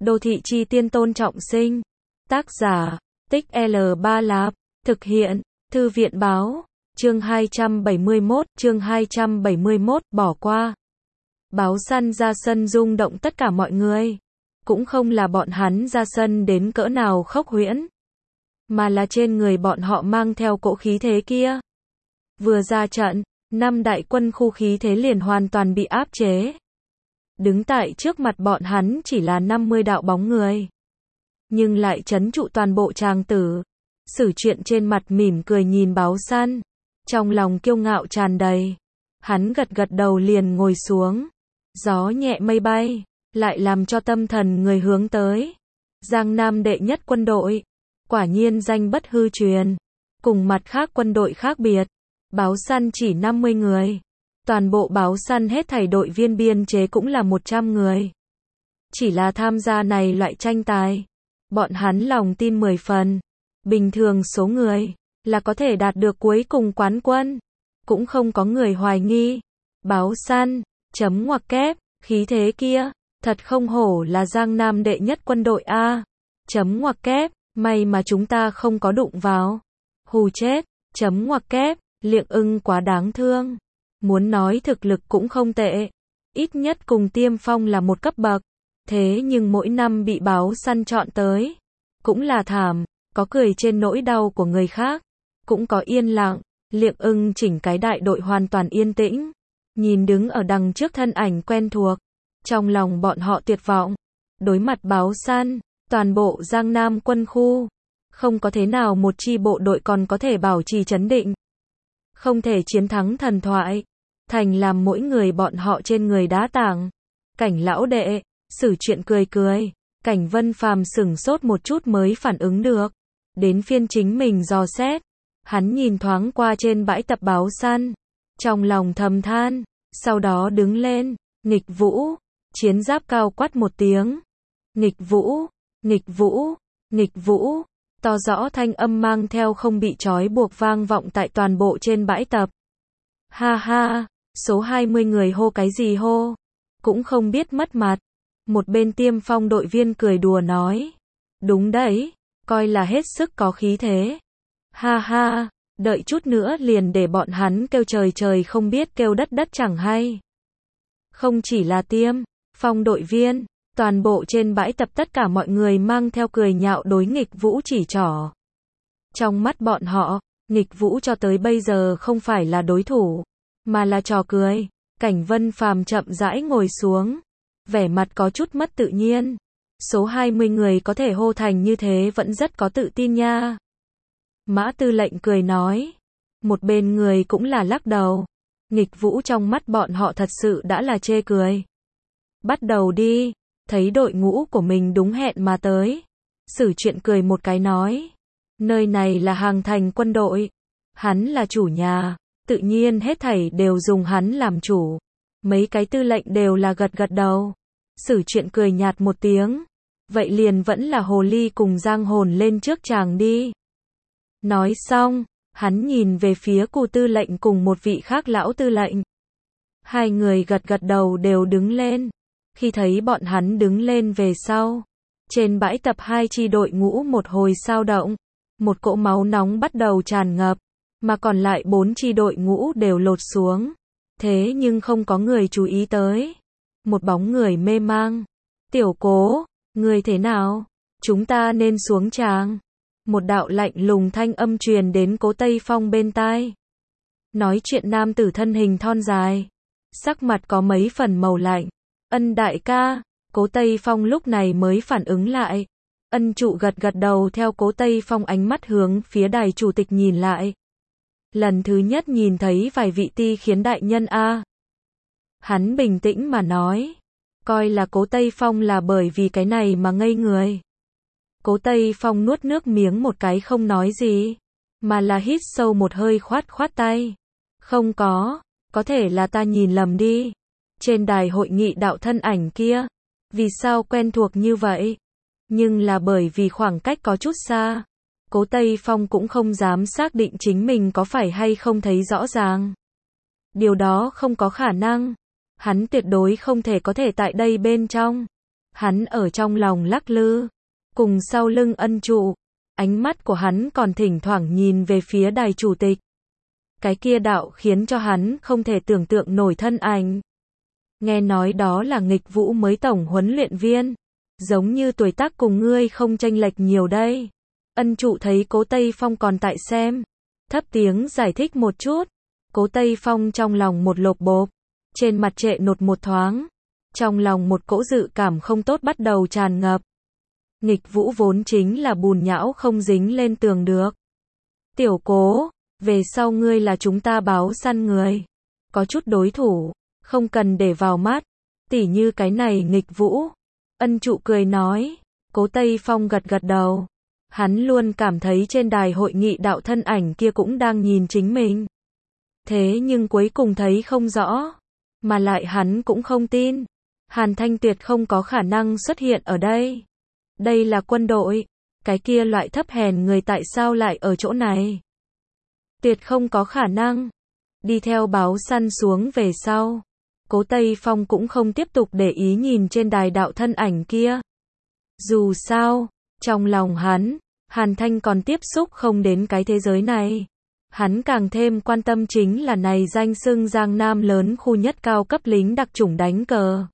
Đô thị chi tiên Tôn Trọng Sinh. Tác giả, Tích L3 Lạp. Thực hiện, Thư viện báo. Chương 271, bỏ qua. Báo săn ra sân rung động tất cả mọi người. Cũng không là bọn hắn ra sân đến cỡ nào khốc huyễn, mà là trên người bọn họ mang theo cỗ khí thế kia. Vừa ra trận, 5 đại quân khu khí thế liền hoàn toàn bị áp chế. Đứng tại trước mặt bọn hắn chỉ là 50 đạo bóng người, nhưng lại trấn trụ toàn bộ tràng tử. Sử Truyện trên mặt mỉm cười nhìn báo săn, trong lòng kiêu ngạo tràn đầy. Hắn gật gật đầu liền ngồi xuống. Gió nhẹ mây bay, lại làm cho tâm thần người hướng tới. Giang Nam đệ nhất quân đội, quả nhiên danh bất hư truyền. Cùng mặt khác quân đội khác biệt, báo săn chỉ 50 người. Toàn bộ báo săn hết thảy đội viên biên chế cũng là 100 người. Chỉ là tham gia này loại tranh tài, bọn hắn lòng tin 10 phần. Bình thường số người là có thể đạt được cuối cùng quán quân. Cũng không có người hoài nghi. Báo săn, chấm ngoặc kép, khí thế kia, thật không hổ là Giang Nam đệ nhất quân đội a. Chấm ngoặc kép, may mà chúng ta không có đụng vào. Hù chết, chấm ngoặc kép, Liệng Ưng quá đáng thương. Muốn nói thực lực cũng không tệ, ít nhất cùng Tiêm Phong là một cấp bậc. Thế nhưng mỗi năm bị báo săn chọn tới, cũng là thảm. Có cười trên nỗi đau của người khác, cũng có yên lặng. Liệng Ưng chỉnh cái đại đội hoàn toàn yên tĩnh, nhìn đứng ở đằng trước thân ảnh quen thuộc, trong lòng bọn họ tuyệt vọng. Đối mặt báo săn, toàn bộ Giang Nam quân khu, không có thế nào một chi bộ đội còn có thể bảo trì trấn định. Không thể chiến thắng thần thoại, thành làm mỗi người bọn họ trên người đá tảng. Cảnh lão đệ, Sử Truyện cười cười. Cảnh Vân Phàm sửng sốt một chút mới phản ứng được. Đến phiên chính mình dò xét. Hắn nhìn thoáng qua trên bãi tập báo săn, trong lòng thầm than, sau đó đứng lên. Nghịch Vũ, chiến giáp cao quát một tiếng. Nghịch Vũ, nghịch Vũ, nghịch Vũ. To rõ thanh âm mang theo không bị trói buộc vang vọng tại toàn bộ trên bãi tập. Ha ha, số 20 người hô cái gì hô, cũng không biết mất mặt. Một bên Tiêm Phong đội viên cười đùa nói. Đúng đấy, coi là hết sức có khí thế. Ha ha, đợi chút nữa liền để bọn hắn kêu trời trời không biết kêu đất đất chẳng hay. Không chỉ là Tiêm Phong đội viên, toàn bộ trên bãi tập tất cả mọi người mang theo cười nhạo đối Nghịch Vũ chỉ trỏ. Trong mắt bọn họ, Nghịch Vũ cho tới bây giờ không phải là đối thủ, mà là trò cười. Cảnh Vân Phàm chậm rãi ngồi xuống, vẻ mặt có chút mất tự nhiên. Số 20 người có thể hô thành như thế vẫn rất có tự tin nha. Mã Tư lệnh cười nói. Một bên người cũng là lắc đầu. Nghịch Vũ trong mắt bọn họ thật sự đã là chê cười. Bắt đầu đi. Thấy đội ngũ của mình đúng hẹn mà tới, Sử Truyện cười một cái nói. Nơi này là Hàng Thành quân đội, hắn là chủ nhà, tự nhiên hết thảy đều dùng hắn làm chủ. Mấy cái tư lệnh đều là gật gật đầu. Sử Truyện cười nhạt một tiếng. Vậy liền vẫn là hồ ly cùng giang hồn lên trước chàng đi. Nói xong, hắn nhìn về phía Cù tư lệnh cùng một vị khác lão tư lệnh. Hai người gật gật đầu đều đứng lên. Khi thấy bọn hắn đứng lên về sau, trên bãi tập hai chi đội ngũ một hồi sao động. Một cỗ máu nóng bắt đầu tràn ngập, mà còn lại 4 chi đội ngũ đều lột xuống. Thế nhưng không có người chú ý tới. Một bóng người mê mang. Tiểu Cố, người thế nào? Chúng ta nên xuống tràng. Một đạo lạnh lùng thanh âm truyền đến Cố Tây Phong bên tai. Nói chuyện nam tử thân hình thon dài, sắc mặt có mấy phần màu lạnh. Ân đại ca. Cố Tây Phong lúc này mới phản ứng lại. Ân trụ gật gật đầu theo Cố Tây Phong ánh mắt hướng phía đài chủ tịch nhìn lại. Lần thứ nhất nhìn thấy vài vị ti khiến đại nhân a. Hắn bình tĩnh mà nói. Coi là Cố Tây Phong là bởi vì cái này mà ngây người. Cố Tây Phong nuốt nước miếng một cái không nói gì, mà là hít sâu một hơi khoát khoát tay. Không có thể là ta nhìn lầm đi. Trên đài hội nghị đạo thân ảnh kia, vì sao quen thuộc như vậy? Nhưng là bởi vì khoảng cách có chút xa. Cố Tây Phong cũng không dám xác định chính mình có phải hay không thấy rõ ràng. Điều đó không có khả năng. Hắn tuyệt đối không thể có thể tại đây bên trong. Hắn ở trong lòng lắc lư, cùng sau lưng Ân Trụ, ánh mắt của hắn còn thỉnh thoảng nhìn về phía đài chủ tịch. Cái kia đạo khiến cho hắn không thể tưởng tượng nổi thân ảnh. Nghe nói đó là Nghịch Vũ mới tổng huấn luyện viên, giống như tuổi tác cùng ngươi không chênh lệch nhiều đây. Ân Trụ thấy Cố Tây Phong còn tại xem, thấp tiếng giải thích một chút. Cố Tây Phong trong lòng một lộp bộp, trên mặt trệ nột một thoáng, trong lòng một cỗ dự cảm không tốt bắt đầu tràn ngập. Nghịch Vũ vốn chính là bùn nhão không dính lên tường được. Tiểu Cố, về sau ngươi là chúng ta báo săn người, có chút đối thủ, không cần để vào mắt, tỉ như cái này Nghịch Vũ. Ân Trụ cười nói. Cố Tây Phong gật gật đầu. Hắn luôn cảm thấy trên đài hội nghị đạo thân ảnh kia cũng đang nhìn chính mình. Thế nhưng cuối cùng thấy không rõ, mà lại hắn cũng không tin. Hàn Thanh tuyệt không có khả năng xuất hiện ở đây. Đây là quân đội, cái kia loại thấp hèn người tại sao lại ở chỗ này? Tuyệt không có khả năng. Đi theo báo săn xuống về sau, Cố Tây Phong cũng không tiếp tục để ý nhìn trên đài đạo thân ảnh kia. Dù sao, trong lòng hắn, Hàn Thanh còn tiếp xúc không đến cái thế giới này. Hắn càng thêm quan tâm chính là này danh xưng Giang Nam lớn khu nhất cao cấp lính đặc chủng đánh cờ.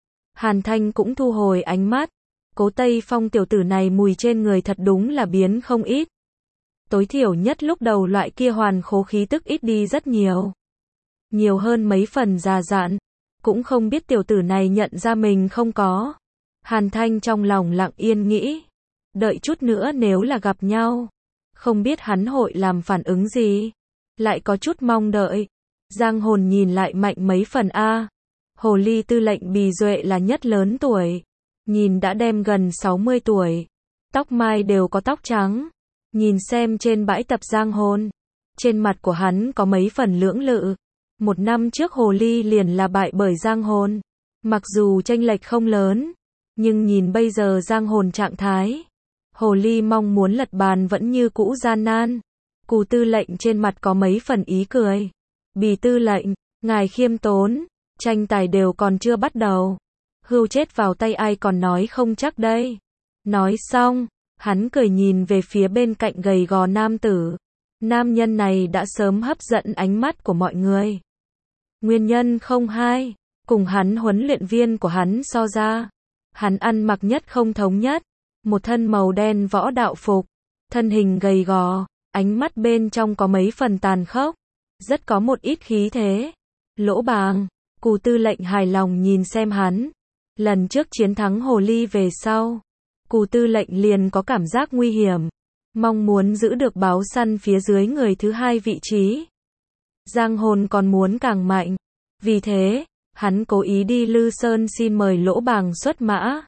Hàn Thanh cũng thu hồi ánh mắt. Cố Tây Phong tiểu tử này mùi trên người thật đúng là biến không ít. Tối thiểu nhất lúc đầu loại kia hoàn khố khí tức ít đi rất nhiều. Nhiều hơn mấy phần già dặn. Cũng không biết tiểu tử này nhận ra mình không có. Hàn Thanh trong lòng lặng yên nghĩ. Đợi chút nữa nếu là gặp nhau, không biết hắn hội làm phản ứng gì. Lại có chút mong đợi. Giang Hồn nhìn lại mạnh mấy phần a. Hồ ly tư lệnh Bì Duệ là nhất lớn tuổi. Nhìn đã đem gần 60 tuổi. Tóc mai đều có tóc trắng. Nhìn xem trên bãi tập Giang Hồn. Trên mặt của hắn có mấy phần lưỡng lự. Một năm trước Hồ ly liền là bại bởi Giang Hồn. Mặc dù chênh lệch không lớn, nhưng nhìn bây giờ Giang Hồn trạng thái, Hồ ly mong muốn lật bàn vẫn như cũ gian nan. Cù tư lệnh trên mặt có mấy phần ý cười. Bì tư lệnh, ngài khiêm tốn, tranh tài đều còn chưa bắt đầu. Hưu chết vào tay ai còn nói không chắc đây. Nói xong, hắn cười nhìn về phía bên cạnh gầy gò nam tử. Nam nhân này đã sớm hấp dẫn ánh mắt của mọi người. Nguyên nhân không hai, cùng hắn huấn luyện viên của hắn so ra. Hắn ăn mặc nhất không thống nhất, một thân màu đen võ đạo phục, thân hình gầy gò, ánh mắt bên trong có mấy phần tàn khốc, rất có một ít khí thế. Lỗ Bàng, Cù tư lệnh hài lòng nhìn xem hắn. Lần trước chiến thắng Hồ ly về sau, Cù tư lệnh liền có cảm giác nguy hiểm, mong muốn giữ được báo săn phía dưới người thứ hai vị trí. Giang Hồn còn muốn càng mạnh, vì thế, hắn cố ý đi Lư Sơn xin mời Lỗ Bàng xuất mã.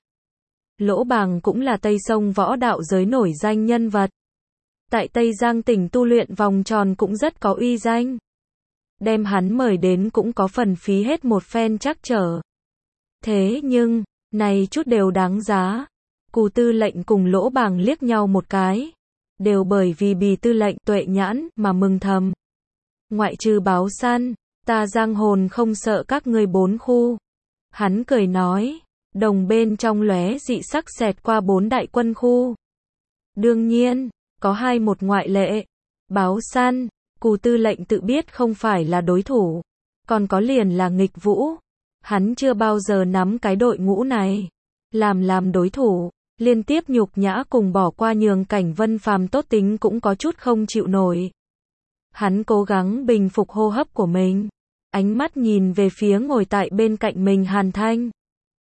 Lỗ Bàng cũng là Tây Sông võ đạo giới nổi danh nhân vật. Tại Tây Giang tỉnh tu luyện vòng tròn cũng rất có uy danh. Đem hắn mời đến cũng có phần phí hết một phen trắc trở. Thế nhưng, này chút đều đáng giá. Cù tư lệnh cùng Lỗ Bàng liếc nhau một cái. Đều bởi vì Bì tư lệnh tuệ nhãn mà mừng thầm. Ngoại trừ báo săn, ta Giang Hồn không sợ các ngươi bốn khu. Hắn cười nói, đồng bên trong lóe dị sắc xẹt qua bốn đại quân khu. Đương nhiên, có hai một ngoại lệ. Báo săn, Cù tư lệnh tự biết không phải là đối thủ. Còn có liền là Nghịch Vũ. Hắn chưa bao giờ nắm cái đội ngũ này. Làm đối thủ, liên tiếp nhục nhã cùng bỏ qua nhường Cảnh Vân Phàm tốt tính cũng có chút không chịu nổi. Hắn cố gắng bình phục hô hấp của mình. Ánh mắt nhìn về phía ngồi tại bên cạnh mình Hàn Thanh.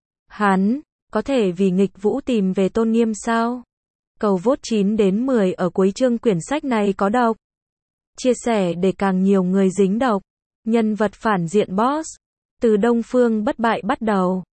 Hắn, có thể vì Nghịch Vũ tìm về tôn nghiêm sao? Cầu vote 9 đến 10 ở cuối chương quyển sách này có độc. Chia sẻ để càng nhiều người dính độc. Nhân vật phản diện boss. Từ Đông Phương bất bại bắt đầu.